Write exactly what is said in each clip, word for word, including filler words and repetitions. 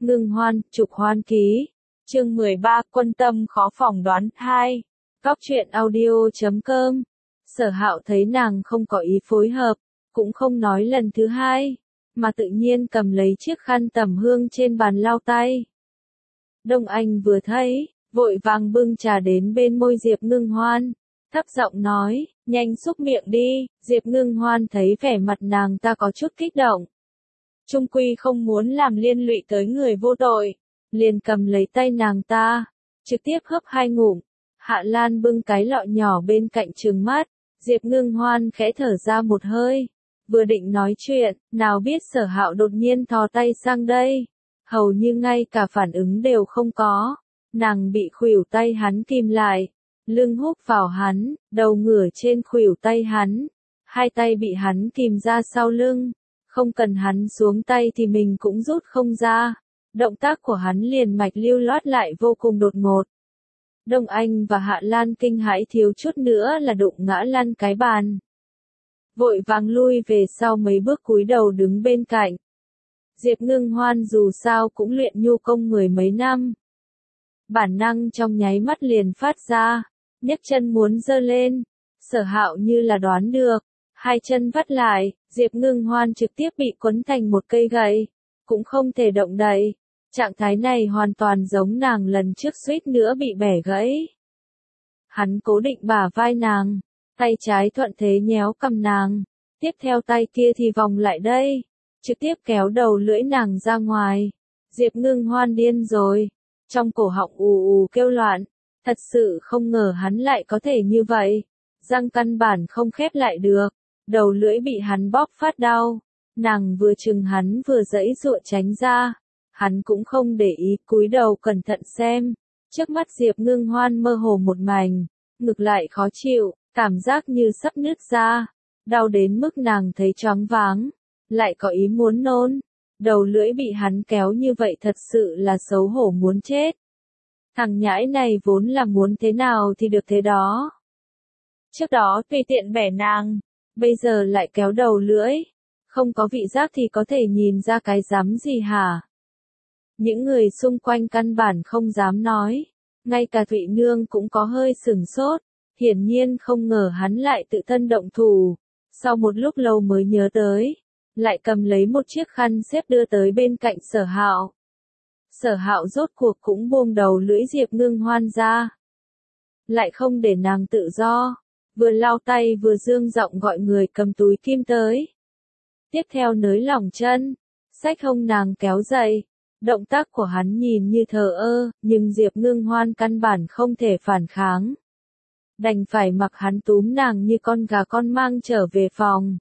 Ngưng Hoan, Trục Hoan Ký. Chương mười ba, Quân Tâm khó phỏng đoán. hai. Góc truyện audio chấm com. Sở Hạo thấy nàng không có ý phối hợp, cũng không nói lần thứ hai, mà tự nhiên cầm lấy chiếc khăn tẩm hương trên bàn lau tay. Đông Anh vừa thấy, vội vàng bưng trà đến bên môi Diệp Ngưng Hoan, thấp giọng nói, nhanh xúc miệng đi. Diệp Ngưng Hoan thấy vẻ mặt nàng ta có chút kích động, chung quy không muốn làm liên lụy tới người vô tội, liền cầm lấy tay nàng ta, trực tiếp hớp hai ngụm. Hạ Lan bưng cái lọ nhỏ bên cạnh trừng mắt, Diệp Ngưng Hoan khẽ thở ra một hơi, vừa định nói chuyện, nào biết Sở Hạo đột nhiên thò tay sang đây, hầu như ngay cả phản ứng đều không có, nàng bị khuỷu tay hắn kìm lại, lưng húc vào hắn, đầu ngửa trên khuỷu tay hắn, hai tay bị hắn kìm ra sau lưng, không cần hắn xuống tay thì mình cũng rút không ra, động tác của hắn liền mạch lưu loát lại vô cùng đột ngột. Đông Anh và Hạ Lan kinh hãi thiếu chút nữa là đụng ngã lăn cái bàn, vội vàng lui về sau mấy bước cúi đầu đứng bên cạnh. Diệp Ngưng Hoan dù sao cũng luyện nhu công mười mấy năm, bản năng trong nháy mắt liền phát ra, nhấc chân muốn giơ lên. Sở Hạo như là đoán được, hai chân vắt lại, Diệp Ngưng Hoan trực tiếp bị quấn thành một cây gậy, cũng không thể động đậy. Trạng thái này hoàn toàn giống nàng lần trước suýt nữa bị bẻ gãy. Hắn cố định bả vai nàng, tay trái thuận thế nhéo cầm nàng, tiếp theo tay kia thì vòng lại đây, trực tiếp kéo đầu lưỡi nàng ra ngoài. Diệp Ngưng Hoan điên rồi, trong cổ họng ù ù kêu loạn, thật sự không ngờ hắn lại có thể như vậy, răng căn bản không khép lại được, đầu lưỡi bị hắn bóp phát đau, nàng vừa chừng hắn vừa giãy giụa tránh ra. Hắn cũng không để ý, cúi đầu cẩn thận xem, trước mắt Diệp Ngưng Hoan mơ hồ một mảnh, ngực lại khó chịu, cảm giác như sắp nứt ra, đau đến mức nàng thấy choáng váng, lại có ý muốn nôn, đầu lưỡi bị hắn kéo như vậy thật sự là xấu hổ muốn chết. Thằng nhãi này vốn là muốn thế nào thì được thế đó. Trước đó tùy tiện bẻ nàng, bây giờ lại kéo đầu lưỡi, không có vị giác thì có thể nhìn ra cái rắm gì hả? Những người xung quanh căn bản không dám nói, ngay cả Thụy Nương cũng có hơi sửng sốt, hiển nhiên không ngờ hắn lại tự thân động thủ, sau một lúc lâu mới nhớ tới, lại cầm lấy một chiếc khăn xếp đưa tới bên cạnh Sở Hạo. Sở Hạo rốt cuộc cũng buông đầu lưỡi Diệp Ngưng Hoan ra, lại không để nàng tự do, vừa lau tay vừa dương giọng gọi người cầm túi kim tới. Tiếp theo nới lỏng chân, xách hông nàng kéo dậy. Động tác của hắn nhìn như thờ ơ, nhưng Diệp Ngưng Hoan căn bản không thể phản kháng. Đành phải mặc hắn túm nàng như con gà con mang trở về phòng.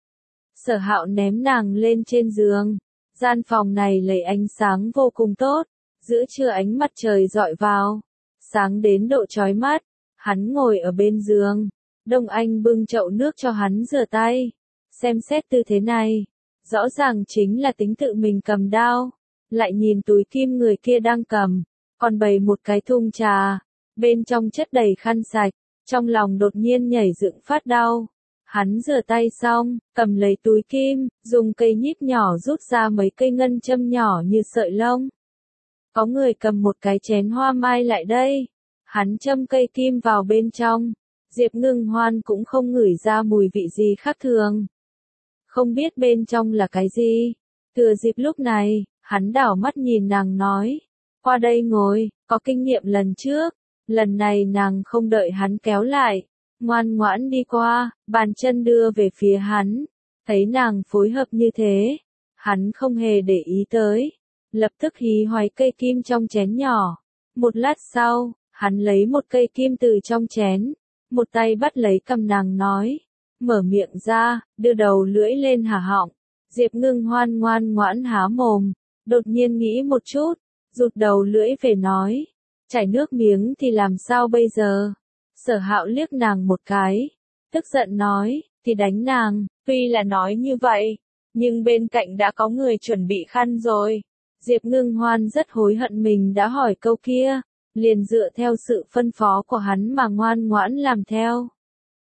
Sở Hạo ném nàng lên trên giường. Gian phòng này lấy ánh sáng vô cùng tốt, giữa trưa ánh mặt trời rọi vào, sáng đến độ chói mắt. Hắn ngồi ở bên giường, Đông Anh bưng chậu nước cho hắn rửa tay. Xem xét tư thế này, rõ ràng chính là tính tự mình cầm đao. Lại nhìn túi kim người kia đang cầm, còn bày một cái thùng trà, bên trong chất đầy khăn sạch, trong lòng đột nhiên nhảy dựng phát đau. Hắn rửa tay xong, cầm lấy túi kim, dùng cây nhíp nhỏ rút ra mấy cây ngân châm nhỏ như sợi lông. Có người cầm một cái chén hoa mai lại đây, hắn châm cây kim vào bên trong, Diệp Ngưng Hoan cũng không ngửi ra mùi vị gì khác thường. Không biết bên trong là cái gì, thừa dịp lúc này. Hắn đảo mắt nhìn nàng nói, qua đây ngồi, có kinh nghiệm lần trước, lần này nàng không đợi hắn kéo lại, ngoan ngoãn đi qua, bàn chân đưa về phía hắn, thấy nàng phối hợp như thế, hắn không hề để ý tới, lập tức hí hoáy cây kim trong chén nhỏ, một lát sau, hắn lấy một cây kim từ trong chén, một tay bắt lấy cầm nàng nói, mở miệng ra, đưa đầu lưỡi lên hả họng, Diệp Ngưng Hoan ngoan ngoãn há mồm. Đột nhiên nghĩ một chút, rụt đầu lưỡi về nói, chảy nước miếng thì làm sao bây giờ? Sở Hạo liếc nàng một cái, tức giận nói, thì đánh nàng. Tuy là nói như vậy, nhưng bên cạnh đã có người chuẩn bị khăn rồi. Diệp Ngưng Hoan rất hối hận mình đã hỏi câu kia, liền dựa theo sự phân phó của hắn mà ngoan ngoãn làm theo.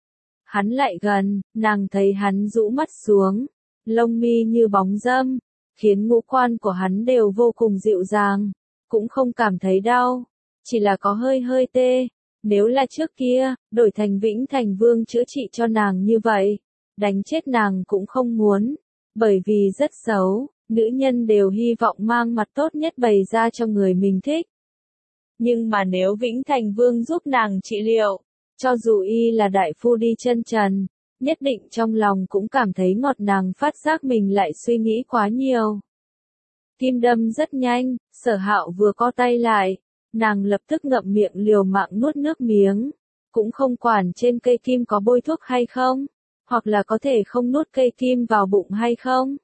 Hắn lại gần, nàng thấy hắn rũ mắt xuống, lông mi như bóng dâm, khiến ngũ quan của hắn đều vô cùng dịu dàng, cũng không cảm thấy đau, chỉ là có hơi hơi tê. Nếu là trước kia, đổi thành Vĩnh Thành Vương chữa trị cho nàng như vậy, đánh chết nàng cũng không muốn, bởi vì rất xấu, nữ nhân đều hy vọng mang mặt tốt nhất bày ra cho người mình thích. Nhưng mà nếu Vĩnh Thành Vương giúp nàng trị liệu, cho dù y là đại phu đi chân trần, nhất định trong lòng cũng cảm thấy ngọt. Nàng phát giác mình lại suy nghĩ quá nhiều. Kim đâm rất nhanh, Sở Hạo vừa co tay lại, nàng lập tức ngậm miệng liều mạng nuốt nước miếng, cũng không quản trên cây kim có bôi thuốc hay không, hoặc là có thể không nuốt cây kim vào bụng hay không.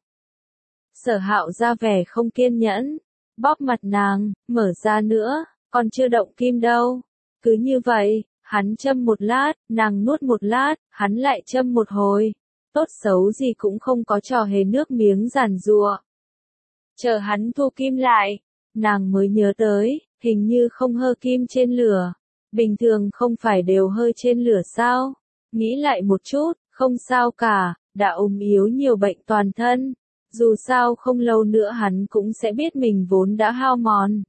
Sở Hạo ra vẻ không kiên nhẫn, bóp mặt nàng, mở ra nữa, còn chưa động kim đâu. Cứ như vậy, hắn châm một lát, nàng nuốt một lát, hắn lại châm một hồi. Tốt xấu gì cũng không có trò hề nước miếng giàn giụa. Chờ hắn thu kim lại, nàng mới nhớ tới, hình như không hơ kim trên lửa. Bình thường không phải đều hơi trên lửa sao? Nghĩ lại một chút, không sao cả, đã ốm yếu nhiều bệnh toàn thân. Dù sao không lâu nữa hắn cũng sẽ biết mình vốn đã hao mòn.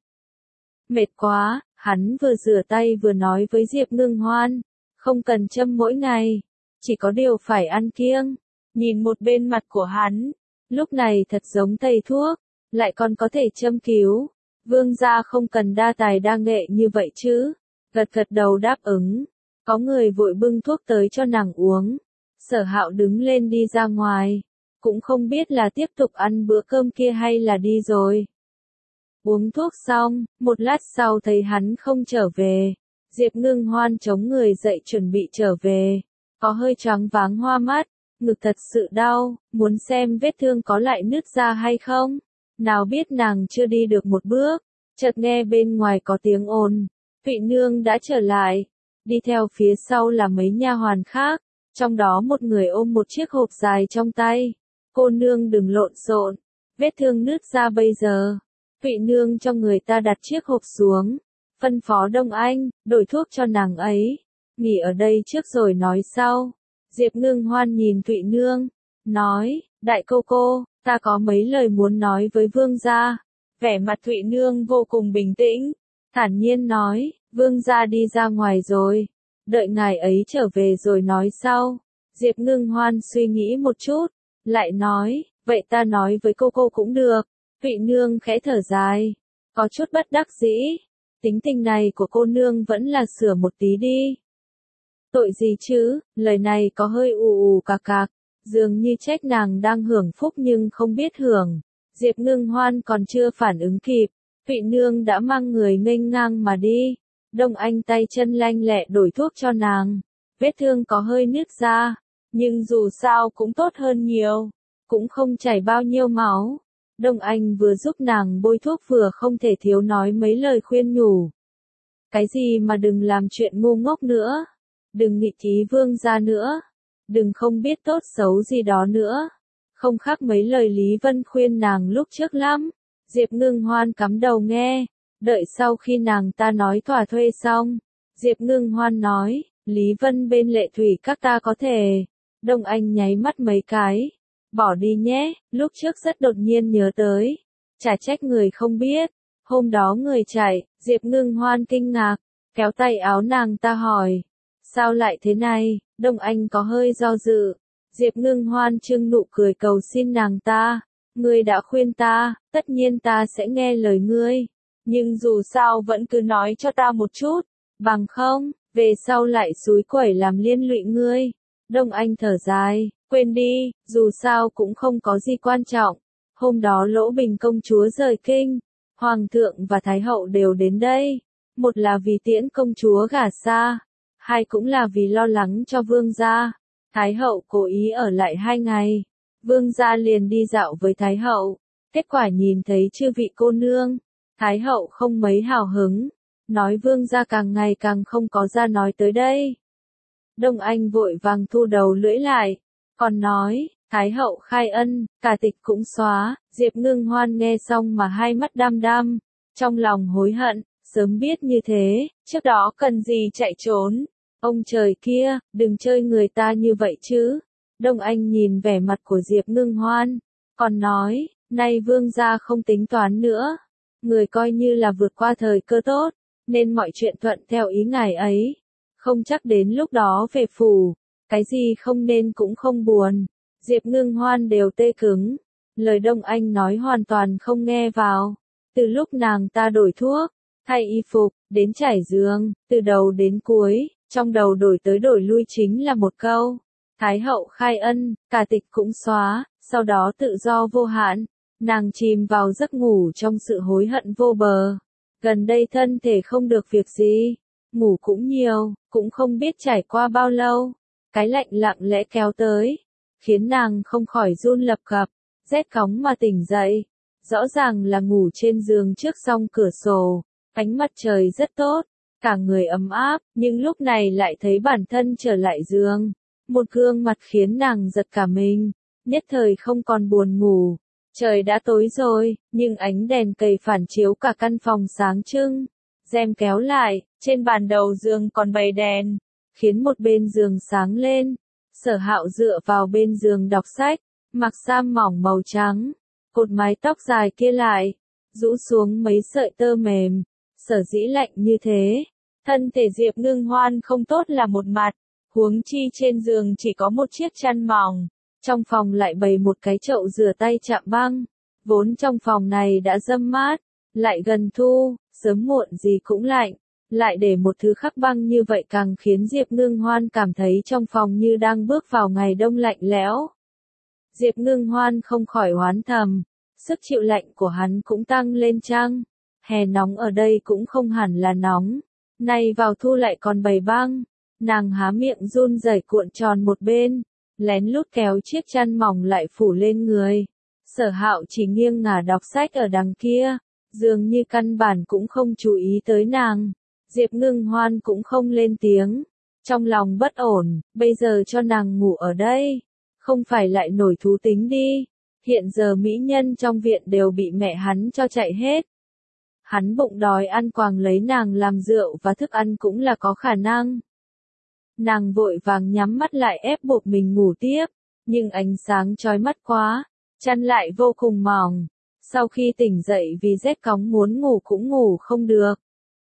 Mệt quá, hắn vừa rửa tay vừa nói với Diệp Ngưng Hoan, không cần châm mỗi ngày, chỉ có điều phải ăn kiêng. Nhìn một bên mặt của hắn, lúc này thật giống thầy thuốc, lại còn có thể châm cứu. Vương gia không cần đa tài đa nghệ như vậy chứ. Gật gật đầu đáp ứng, có người vội bưng thuốc tới cho nàng uống. Sở Hạo đứng lên đi ra ngoài, cũng không biết là tiếp tục ăn bữa cơm kia hay là đi rồi. Uống thuốc xong, một lát sau thấy hắn không trở về, Diệp Ngưng Hoan chống người dậy chuẩn bị trở về, có hơi choáng váng hoa mắt, ngực thật sự đau, muốn xem vết thương có lại nứt ra hay không. Nào biết nàng chưa đi được một bước, chợt nghe bên ngoài có tiếng ồn, Thụy Nương đã trở lại, đi theo phía sau là mấy nha hoàn khác, trong đó một người ôm một chiếc hộp dài trong tay. Cô nương đừng lộn xộn, vết thương nứt ra bây giờ. Thụy Nương cho người ta đặt chiếc hộp xuống, phân phó Đông Anh, đổi thuốc cho nàng ấy, nghỉ ở đây trước rồi nói sau. Diệp Ngưng Hoan nhìn Thụy Nương, nói, đại cô cô, ta có mấy lời muốn nói với vương gia. Vẻ mặt Thụy Nương vô cùng bình tĩnh, thản nhiên nói, vương gia đi ra ngoài rồi, đợi ngài ấy trở về rồi nói sau. Diệp Ngưng Hoan suy nghĩ một chút, lại nói, vậy ta nói với cô cô cũng được. Thụy Nương khẽ thở dài, có chút bất đắc dĩ, tính tình này của cô nương vẫn là sửa một tí đi. Tội gì chứ, lời này có hơi ù ù cạc cạc, dường như trách nàng đang hưởng phúc nhưng không biết hưởng. Diệp Ngưng Hoan còn chưa phản ứng kịp, Thụy Nương đã mang người nghênh ngang mà đi. Đông Anh tay chân lanh lẹ đổi thuốc cho nàng, vết thương có hơi nứt ra, nhưng dù sao cũng tốt hơn nhiều, cũng không chảy bao nhiêu máu. Đông Anh vừa giúp nàng bôi thuốc vừa không thể thiếu nói mấy lời khuyên nhủ. Cái gì mà đừng làm chuyện ngu ngốc nữa, đừng nghịch ý vương gia nữa, đừng không biết tốt xấu gì đó nữa. Không khác mấy lời Lý Vân khuyên nàng lúc trước lắm. Diệp Ngưng Hoan cắm đầu nghe, đợi sau khi nàng ta nói thỏa thuê xong, Diệp Ngưng Hoan nói, Lý Vân bên Lệ Thủy các ta có thể. Đông Anh nháy mắt mấy cái, bỏ đi nhé, lúc trước rất đột nhiên nhớ tới, chả trách người không biết, hôm đó người chạy. Diệp Ngưng Hoan kinh ngạc, kéo tay áo nàng ta hỏi, sao lại thế này? Đông Anh có hơi do dự, Diệp Ngưng Hoan trưng nụ cười cầu xin nàng ta, ngươi đã khuyên ta, tất nhiên ta sẽ nghe lời ngươi, nhưng dù sao vẫn cứ nói cho ta một chút, bằng không, về sau lại xúi quẩy làm liên lụy ngươi. Đông Anh thở dài, quên đi, dù sao cũng không có gì quan trọng. Hôm đó Lỗ Bình công chúa rời kinh, Hoàng thượng và Thái hậu đều đến đây, một là vì tiễn công chúa gả xa, hai cũng là vì lo lắng cho vương gia. Thái hậu cố ý ở lại hai ngày, vương gia liền đi dạo với Thái hậu, kết quả nhìn thấy chư vị cô nương, Thái hậu không mấy hào hứng, nói vương gia càng ngày càng không có ra nói tới đây. Đông Anh vội vàng thu đầu lưỡi lại, còn nói, Thái hậu khai ân, cả tịch cũng xóa. Diệp Ngưng Hoan nghe xong mà hai mắt đăm đăm, trong lòng hối hận, sớm biết như thế, trước đó cần gì chạy trốn. Ông trời kia, đừng chơi người ta như vậy chứ. Đông Anh nhìn vẻ mặt của Diệp Ngưng Hoan, còn nói, Nay vương gia không tính toán nữa. Người coi như là vượt qua thời cơ tốt, nên mọi chuyện thuận theo ý ngài ấy. Không chắc đến lúc đó về phủ, cái gì không nên cũng không buồn. Diệp Ngưng Hoan đều tê cứng. Lời Đông Anh nói hoàn toàn không nghe vào. Từ lúc nàng ta đổi thuốc, thay y phục, đến trải giường, từ đầu đến cuối, trong đầu đổi tới đổi lui chính là một câu. Thái hậu khai ân, cả tịch cũng xóa, sau đó tự do vô hạn. Nàng chìm vào giấc ngủ trong sự hối hận vô bờ. Gần đây thân thể không được việc gì, ngủ cũng nhiều, cũng không biết trải qua bao lâu. Cái lạnh lặng lẽ kéo tới, khiến nàng không khỏi run lập cập, rét cóng mà tỉnh dậy. Rõ ràng là ngủ trên giường trước song cửa sổ, ánh mặt trời rất tốt, cả người ấm áp, nhưng lúc này lại thấy bản thân trở lại giường. Một gương mặt khiến nàng giật cả mình, nhất thời không còn buồn ngủ. Trời đã tối rồi, nhưng ánh đèn cầy phản chiếu cả căn phòng sáng trưng. Rèm kéo lại, trên bàn đầu giường còn bày đèn, khiến một bên giường sáng lên. Sở Hạo dựa vào bên giường đọc sách, mặc sam mỏng màu trắng, cột mái tóc dài kia lại, rũ xuống mấy sợi tơ mềm. Sở dĩ lạnh như thế, thân thể Diệp Ngưng Hoan không tốt là một mặt, huống chi trên giường chỉ có một chiếc chăn mỏng. Trong phòng lại bày một cái chậu rửa tay chạm băng, vốn trong phòng này đã râm mát, lại gần thu, sớm muộn gì cũng lạnh, lại để một thứ khắc băng như vậy càng khiến Diệp Ngưng Hoan cảm thấy trong phòng như đang bước vào ngày đông lạnh lẽo. Diệp Ngưng Hoan không khỏi oán thầm, sức chịu lạnh của hắn cũng tăng lên chăng? Hè nóng ở đây cũng không hẳn là nóng, nay vào thu lại còn bày băng, nàng há miệng run rẩy cuộn tròn một bên. Lén lút kéo chiếc chăn mỏng lại phủ lên người. Sở Hạo chỉ nghiêng ngả đọc sách ở đằng kia, dường như căn bản cũng không chú ý tới nàng. Diệp Ngưng Hoan cũng không lên tiếng, trong lòng bất ổn, bây giờ cho nàng ngủ ở đây, không phải lại nổi thú tính đi. Hiện giờ mỹ nhân trong viện đều bị mẹ hắn cho chạy hết. Hắn bụng đói ăn quàng lấy nàng làm rượu và thức ăn cũng là có khả năng. Nàng vội vàng nhắm mắt lại ép buộc mình ngủ tiếp, nhưng ánh sáng chói mắt quá, chăn lại vô cùng mỏng. Sau khi tỉnh dậy vì rét cóng muốn ngủ cũng ngủ không được.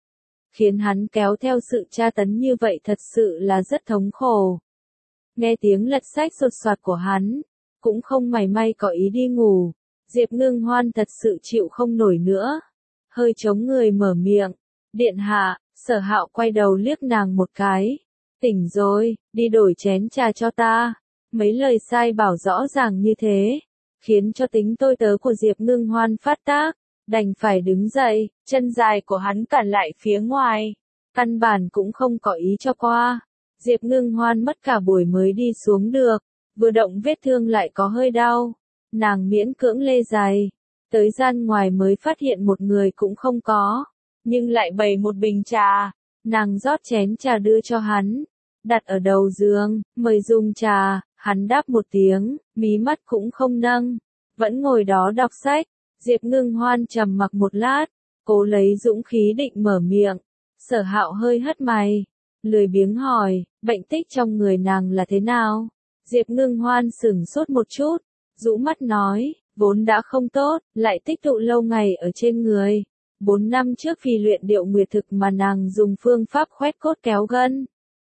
Khiến hắn kéo theo sự tra tấn như vậy thật sự là rất thống khổ. Nghe tiếng lật sách sột soạt của hắn, cũng không mảy may có ý đi ngủ. Diệp Ngưng Hoan thật sự chịu không nổi nữa. Hơi chống người mở miệng, điện hạ. Sở Hạo quay đầu liếc nàng một cái. Tỉnh rồi, đi đổi chén trà cho ta. Mấy lời sai bảo rõ ràng như thế, khiến cho tính tôi tớ của Diệp Ngưng Hoan phát tác, đành phải đứng dậy, chân dài của hắn cản lại phía ngoài. Căn bản cũng không có ý cho qua. Diệp Ngưng Hoan mất cả buổi mới đi xuống được, vừa động vết thương lại có hơi đau. Nàng miễn cưỡng lê giày, tới gian ngoài mới phát hiện một người cũng không có, nhưng lại bày một bình trà. Nàng rót chén trà đưa cho hắn, đặt ở đầu giường, mời dùng trà. Hắn đáp một tiếng, mí mắt cũng không nâng, vẫn ngồi đó đọc sách. Diệp Ngưng Hoan trầm mặc một lát, cố lấy dũng khí định mở miệng. Sở Hạo hơi hất mày, lười biếng hỏi, bệnh tích trong người nàng là thế nào? Diệp Ngưng Hoan sửng sốt một chút, rũ mắt nói, vốn đã không tốt, lại tích tụ lâu ngày ở trên người. Bốn năm trước vì luyện điệu nguyệt thực mà nàng dùng phương pháp khoét cốt kéo gân.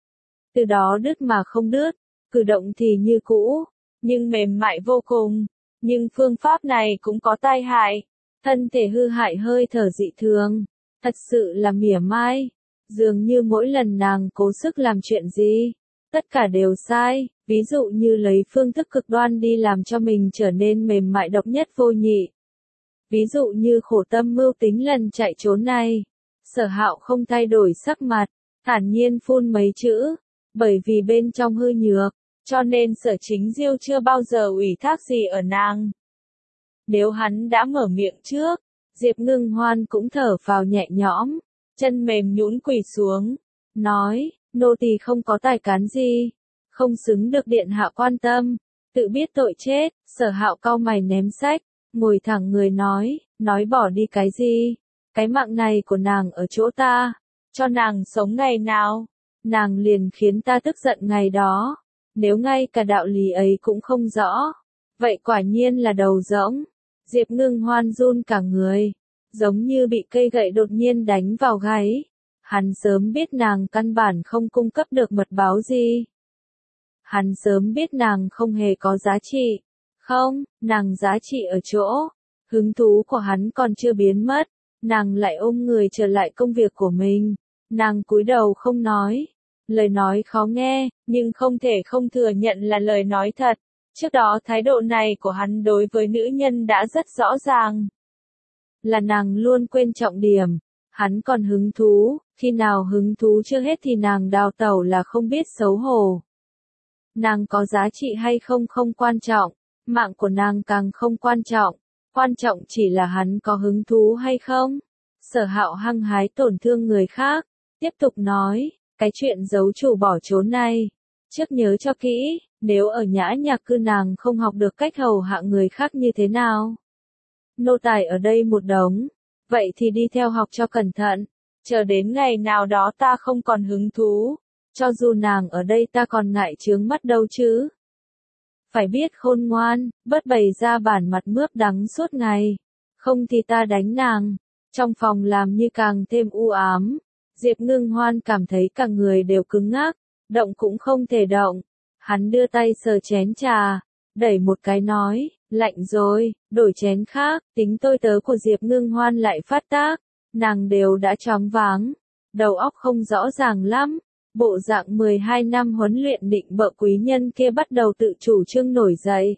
Từ đó đứt mà không đứt, cử động thì như cũ, nhưng mềm mại vô cùng. Nhưng phương pháp này cũng có tai hại, thân thể hư hại hơi thở dị thường, thật sự là mỉa mai. Dường như mỗi lần nàng cố sức làm chuyện gì, tất cả đều sai, ví dụ như lấy phương thức cực đoan đi làm cho mình trở nên mềm mại độc nhất vô nhị. Ví dụ như khổ tâm mưu tính lần chạy trốn này. Sở Hạo không thay đổi sắc mặt, thản nhiên phun mấy chữ, bởi vì bên trong hư nhược, cho nên Sở Chính Diêu chưa bao giờ ủy thác gì ở nàng. Nếu hắn đã mở miệng trước, Diệp Ngưng Hoan cũng thở vào nhẹ nhõm, chân mềm nhũn quỳ xuống, nói, nô tỳ không có tài cán gì, không xứng được điện hạ quan tâm, tự biết tội chết. Sở Hạo cau mày ném sách, ngồi thẳng người nói, nói bỏ đi cái gì? Cái mạng này của nàng ở chỗ ta, cho nàng sống ngày nào, nàng liền khiến ta tức giận ngày đó. Nếu ngay cả đạo lý ấy cũng không rõ, vậy quả nhiên là đầu rỗng. Diệp Ngưng Hoan run cả người, giống như bị cây gậy đột nhiên đánh vào gáy. Hắn sớm biết nàng căn bản không cung cấp được mật báo gì. Hắn sớm biết nàng không hề có giá trị. Không, nàng giá trị ở chỗ. Hứng thú của hắn còn chưa biến mất. Nàng lại ôm người trở lại công việc của mình. Nàng cúi đầu không nói. Lời nói khó nghe, nhưng không thể không thừa nhận là lời nói thật. Trước đó thái độ này của hắn đối với nữ nhân đã rất rõ ràng. Là nàng luôn quên trọng điểm. Hắn còn hứng thú, khi nào hứng thú chưa hết thì nàng đào tẩu là không biết xấu hổ. Nàng có giá trị hay không không quan trọng, mạng của nàng càng không quan trọng, quan trọng chỉ là hắn có hứng thú hay không. Sở Hạo hăng hái tổn thương người khác, tiếp tục nói, cái chuyện giấu chủ bỏ trốn này, trước nhớ cho kỹ, nếu ở Nhã Nhạc Cư nàng không học được cách hầu hạ người khác như thế nào. Nô tài ở đây một đống, vậy thì đi theo học cho cẩn thận, chờ đến ngày nào đó ta không còn hứng thú, cho dù nàng ở đây ta còn ngại chướng mắt đâu chứ. Phải biết khôn ngoan, bớt bày ra bản mặt mướp đắng suốt ngày, không thì ta đánh nàng. Trong phòng làm như càng thêm u ám, Diệp Ngưng Hoan cảm thấy cả người đều cứng ngắc, động cũng không thể động. Hắn đưa tay sờ chén trà, đẩy một cái nói, lạnh rồi, đổi chén khác. Tính tôi tớ của Diệp Ngưng Hoan lại phát tác, nàng đều đã choáng váng, đầu óc không rõ ràng lắm. Bộ dạng mười hai năm huấn luyện định bợ quý nhân kia bắt đầu tự chủ trương nổi dậy.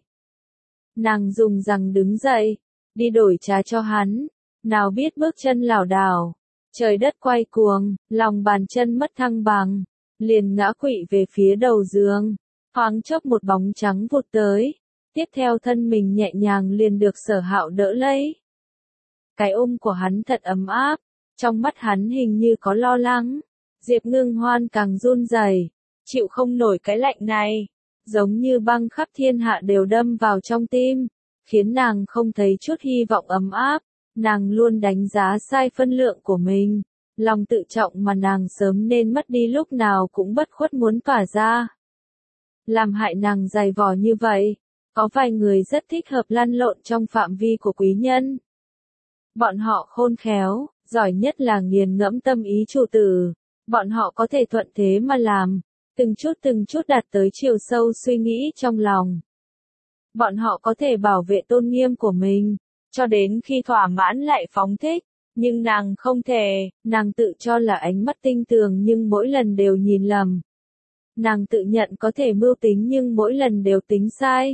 Nàng dùng rằng đứng dậy, đi đổi trà cho hắn, nào biết bước chân lảo đảo, trời đất quay cuồng, lòng bàn chân mất thăng bằng, liền ngã quỵ về phía đầu giường, thoáng chốc một bóng trắng vụt tới, tiếp theo thân mình nhẹ nhàng liền được Sở Hạo đỡ lấy. Cái ôm của hắn thật ấm áp, trong mắt hắn hình như có lo lắng. Diệp Ngưng Hoan càng run rẩy, chịu không nổi cái lạnh này, giống như băng khắp thiên hạ đều đâm vào trong tim, khiến nàng không thấy chút hy vọng ấm áp. Nàng luôn đánh giá sai phân lượng của mình, lòng tự trọng mà nàng sớm nên mất đi lúc nào cũng bất khuất muốn tỏa ra. Làm hại nàng dày vò như vậy, có vài người rất thích hợp lăn lộn trong phạm vi của quý nhân. Bọn họ khôn khéo, giỏi nhất là nghiền ngẫm tâm ý chủ tử. Bọn họ có thể thuận thế mà làm, từng chút từng chút đạt tới chiều sâu suy nghĩ trong lòng. Bọn họ có thể bảo vệ tôn nghiêm của mình, cho đến khi thỏa mãn lại phóng thích, nhưng nàng không thể, nàng tự cho là ánh mắt tinh tường nhưng mỗi lần đều nhìn lầm. Nàng tự nhận có thể mưu tính nhưng mỗi lần đều tính sai.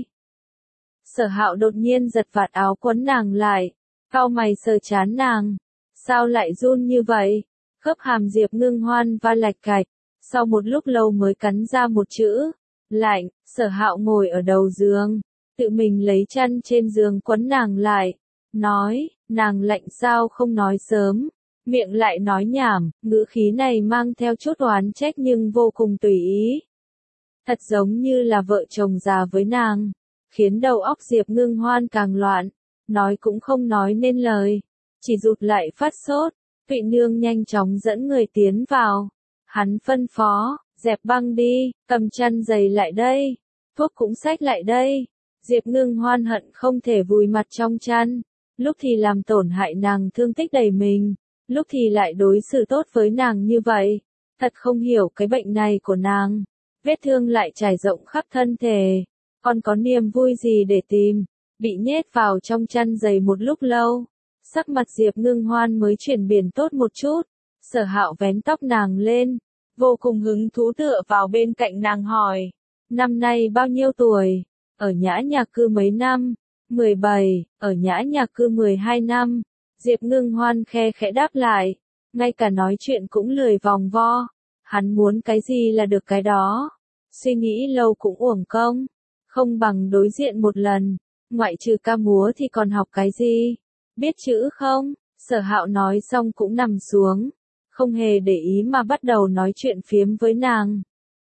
Sở Hạo đột nhiên giật vạt áo quấn nàng lại, cau mày sờ trán nàng, sao lại run như vậy? Khớp hàm Diệp Ngưng Hoan va lạch cạch, sau một lúc lâu mới cắn ra một chữ, lạnh. Sở Hạo ngồi ở đầu giường, tự mình lấy chăn trên giường quấn nàng lại, nói, nàng lạnh sao không nói sớm, miệng lại nói nhảm, ngữ khí này mang theo chút oán trách nhưng vô cùng tùy ý. Thật giống như là vợ chồng già với nàng, khiến đầu óc Diệp Ngưng Hoan càng loạn, nói cũng không nói nên lời, chỉ rụt lại phát sốt. Vị nương nhanh chóng dẫn người tiến vào. Hắn phân phó, dẹp băng đi, cầm chăn giày lại đây, thuốc cũng xách lại đây. Diệp Ngưng Hoan hận không thể vùi mặt trong chăn, lúc thì làm tổn hại nàng thương tích đầy mình, lúc thì lại đối xử tốt với nàng như vậy. Thật không hiểu cái bệnh này của nàng, vết thương lại trải rộng khắp thân thể, còn có niềm vui gì để tìm, bị nhét vào trong chăn giày một lúc lâu. Sắc mặt Diệp Ngưng Hoan mới chuyển biến tốt một chút, Sở Hạo vén tóc nàng lên, vô cùng hứng thú tựa vào bên cạnh nàng hỏi, năm nay bao nhiêu tuổi, ở Nhã Nhạc Cư mấy năm, mười bảy, ở Nhã Nhạc Cư mười hai năm, Diệp Ngưng Hoan khe khẽ đáp lại, ngay cả nói chuyện cũng lười vòng vo, hắn muốn cái gì là được cái đó, suy nghĩ lâu cũng uổng công, không bằng đối diện một lần, ngoại trừ ca múa thì còn học cái gì. Biết chữ không? Sở Hạo nói xong cũng nằm xuống, không hề để ý mà bắt đầu nói chuyện phiếm với nàng.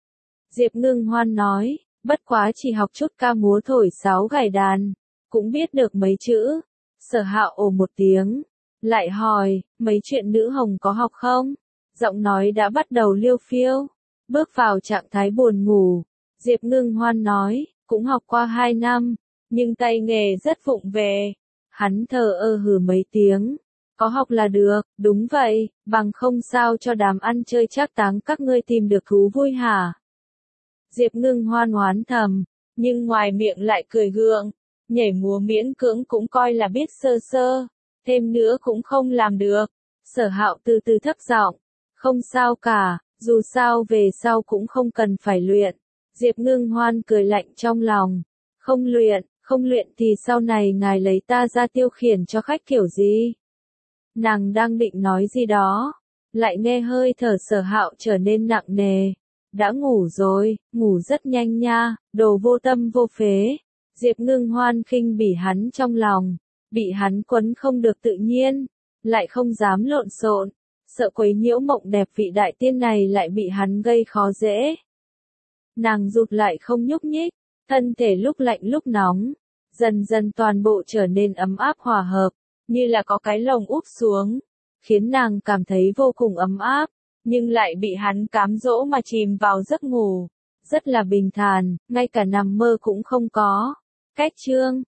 Diệp Ngưng Hoan nói, bất quá chỉ học chút ca múa thổi sáo gảy đàn, cũng biết được mấy chữ. Sở Hạo ồ một tiếng, lại hỏi, mấy chuyện nữ hồng có học không? Giọng nói đã bắt đầu liêu phiêu, bước vào trạng thái buồn ngủ. Diệp Ngưng Hoan nói, cũng học qua hai năm, nhưng tay nghề rất vụng về. Hắn thờ ơ hừ mấy tiếng. Có học là được, đúng vậy, bằng không sao cho đám ăn chơi trác táng các ngươi tìm được thú vui hả? Diệp Ngưng Hoan oán thầm, nhưng ngoài miệng lại cười gượng, nhảy múa miễn cưỡng cũng coi là biết sơ sơ, thêm nữa cũng không làm được. Sở Hạo từ từ thấp giọng, không sao cả, dù sao về sau cũng không cần phải luyện. Diệp Ngưng Hoan cười lạnh trong lòng, không luyện, không luyện thì sau này ngài lấy ta ra tiêu khiển cho khách kiểu gì? Nàng đang định nói gì đó, lại nghe hơi thở Sở Hạo trở nên nặng nề. Đã ngủ rồi, ngủ rất nhanh nha, đồ vô tâm vô phế. Diệp Ngưng Hoan khinh bỉ hắn trong lòng, bị hắn quấn không được tự nhiên, lại không dám lộn xộn, sợ quấy nhiễu mộng đẹp vị đại tiên này lại bị hắn gây khó dễ. Nàng rụt lại không nhúc nhích, thân thể lúc lạnh lúc nóng, dần dần toàn bộ trở nên ấm áp hòa hợp, như là có cái lồng úp xuống, khiến nàng cảm thấy vô cùng ấm áp, nhưng lại bị hắn cám dỗ mà chìm vào giấc ngủ, rất là bình thản, ngay cả nằm mơ cũng không có. Cách chương